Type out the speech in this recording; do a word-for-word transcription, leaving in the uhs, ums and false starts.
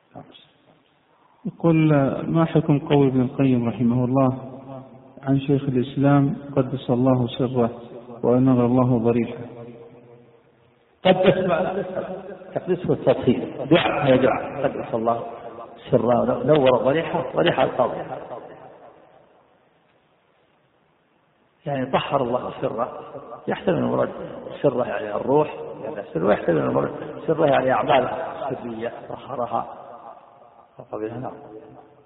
يقول ما حكم قول ابن القيم رحمه الله عن شيخ الإسلام قدس الله سره وأنر الله ضريحه؟ قدس تقديس والتطهير، دعاء هي دعاء، قدس الله سره نور ضريحه، ضريحه القبر يعني طهر الله سره، يحتمل المراد سره يعني الروح يعني سره، ويحتمل المراد سره يعني أعمالها السرية طهرها وقبلها. نعم.